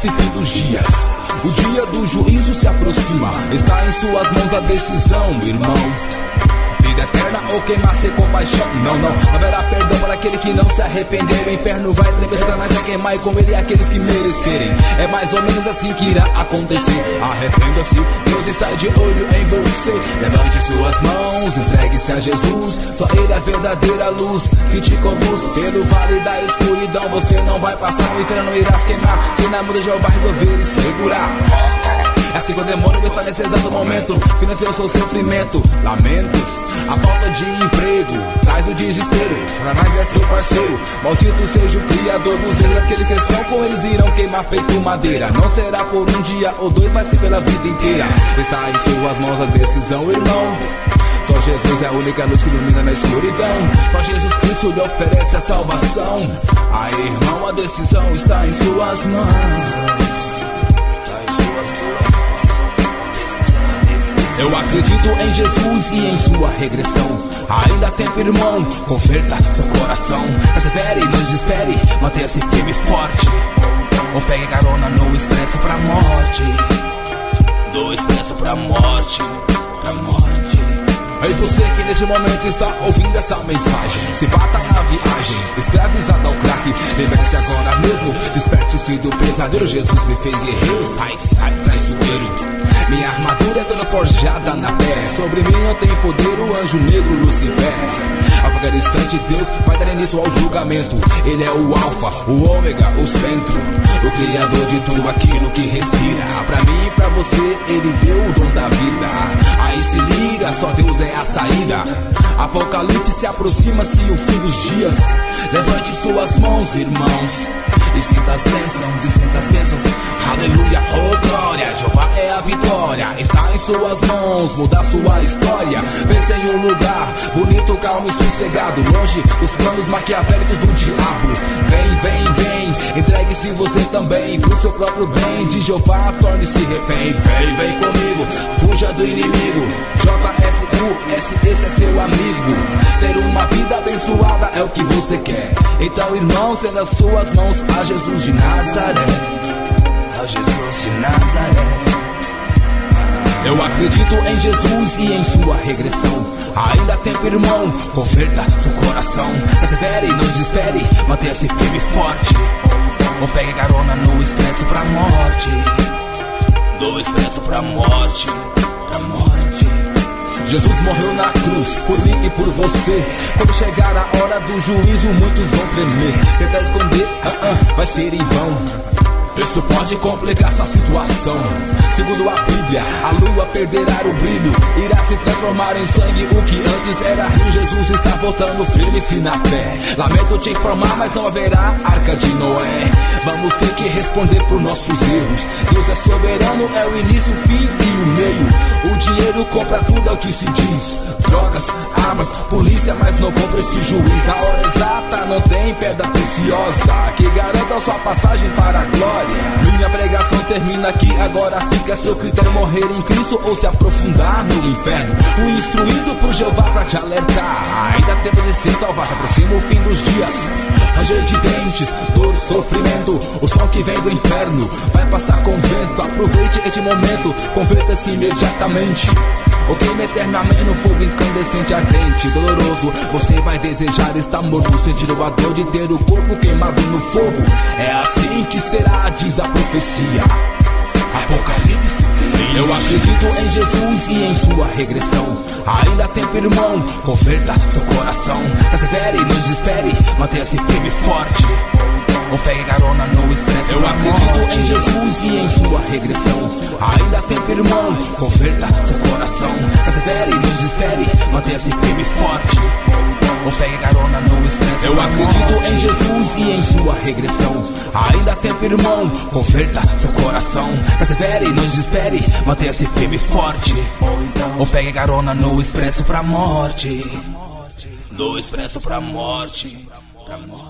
nesse fim dos dias. O dia do juízo se aproxima, está em suas mãos a decisão, irmão. Vida eterna ou queimar sem compaixão. Não, não haverá perdão para aquele que não se arrependeu. O inferno vai tremer, Satanás vai queimar, e com ele aqueles que merecerem. É mais ou menos assim que irá acontecer. Arrependa-se, Deus está de olho em você. Levante suas mãos, entregue-se a Jesus. Só ele é a verdadeira luz que te conduz pelo vale da escuridão. Você não vai passar, o inferno não irá se queimar, se na mão de Jeová resolver e segurar. É assim que o demônio está nesse exato momento, financiando seu sofrimento. Lamentos, a falta de emprego traz o desespero. Satanás é seu parceiro, maldito seja o criador dos erros. Aqueles que estão com eles irão queimar feito madeira. Não será por um dia ou dois, mas sim pela vida inteira. Está em suas mãos a decisão, irmão. Só Jesus é a única luz que ilumina na escuridão. Só Jesus Cristo lhe oferece a salvação. Aí, irmão, a decisão está em suas mãos. Eu acredito em Jesus e em sua regressão. Ainda há tempo, irmão, converta seu coração. Persevere, não desespere, mantenha-se firme e forte. Não pegue carona no expresso pra morte. Do expresso pra morte, pra morte. Ei, você que neste momento está ouvindo essa mensagem, se bata na viagem, escravizado ao crack. Liberte-se agora mesmo, desperte-se do pesadelo. Jesus me fez guerreiro, sai, sai, traiçoeiro. Minha armadura é toda forjada na fé. Sobre mim eu tenho poder o anjo negro Lucifer. A qualquer instante Deus vai dar início ao julgamento. Ele é o alfa, o ômega, o centro, o criador de tudo aquilo que respira. Pra mim e pra você ele deu o dom da vida. Aí se liga, só Deus é a saída. Apocalipse se aproxima-se o fim dos dias. Levante suas mãos, irmãos, e sinta as bênçãos, e sinta as bênçãos. Aleluia, oh glória, Jeová é a vitória. Está em suas mãos, mudar sua história. Pense em um lugar bonito, calmo e sossegado, longe dos planos maquiavélicos do diabo. Vem, vem, vem, entregue-se você também pro seu próprio bem. De Jeová torne-se refém. Vem, vem comigo, fuja do inimigo. JSUS, esse é seu amigo. Ter uma vida abençoada é o que você quer. Então, irmão, sendo as suas mãos a Jesus de Nazaré. A Jesus de Nazaré. Eu acredito em Jesus e em sua regressão. Ainda há tempo, irmão, converta seu coração. Persevere, não desespere, mantenha-se firme e forte. Não pegue carona no expresso pra morte. Do expresso pra morte, pra morte. Jesus morreu na cruz, por mim e por você. Quando chegar a hora do juízo, muitos vão tremer. Tentar esconder, vai ser em vão. Isso pode complicar sua situação. Segundo a Bíblia, a lua perderá o brilho, irá se transformar em sangue. O que antes era rio, Jesus está voltando firme-se na fé. Lamento te informar, mas não haverá arca de Noé. Vamos ter que responder por nossos erros. Deus é soberano, é o início, o fim e o meio. O dinheiro compra tudo, é o que se diz. Drogas, armas, polícia, mas não compra esse juiz. Na hora exata não tem pedra preciosa que garanta sua passagem para a glória. Minha pregação termina aqui, agora fica a seu critério. Morrer em Cristo ou se aprofundar no inferno. Fui instruído por Jeová pra te alertar. Ainda há tempo de se salvar, se aproxima o fim dos dias. Ranger de dentes, dor, sofrimento, o som que vem do inferno vai passar com vento. Aproveite este momento, converta-se imediatamente. Ou queime eternamente no fogo incandescente, ardente, doloroso. Você vai desejar estar morto, sentir a dor de ter o corpo queimado no fogo. É assim que será, diz a profecia. Apocalipse. Eu acredito em Jesus e em sua regressão. Ainda há tempo, irmão, converta seu coração. Persevere, não desespere, mantenha-se firme e forte. Não pegue carona no expresso. Eu acredito em Jesus e em sua regressão. Ainda há tempo, irmão, converta seu coração. Persevere, não desespere, mantenha-se firme e forte. Não pegue carona no expresso. Eu acredito em Jesus e em sua regressão. Ainda há tempo, irmão, converta seu coração. Persevere, não desespere, mantenha-se firme e forte. Não pegue carona no expresso pra morte. Do expresso pra morte, pra morte.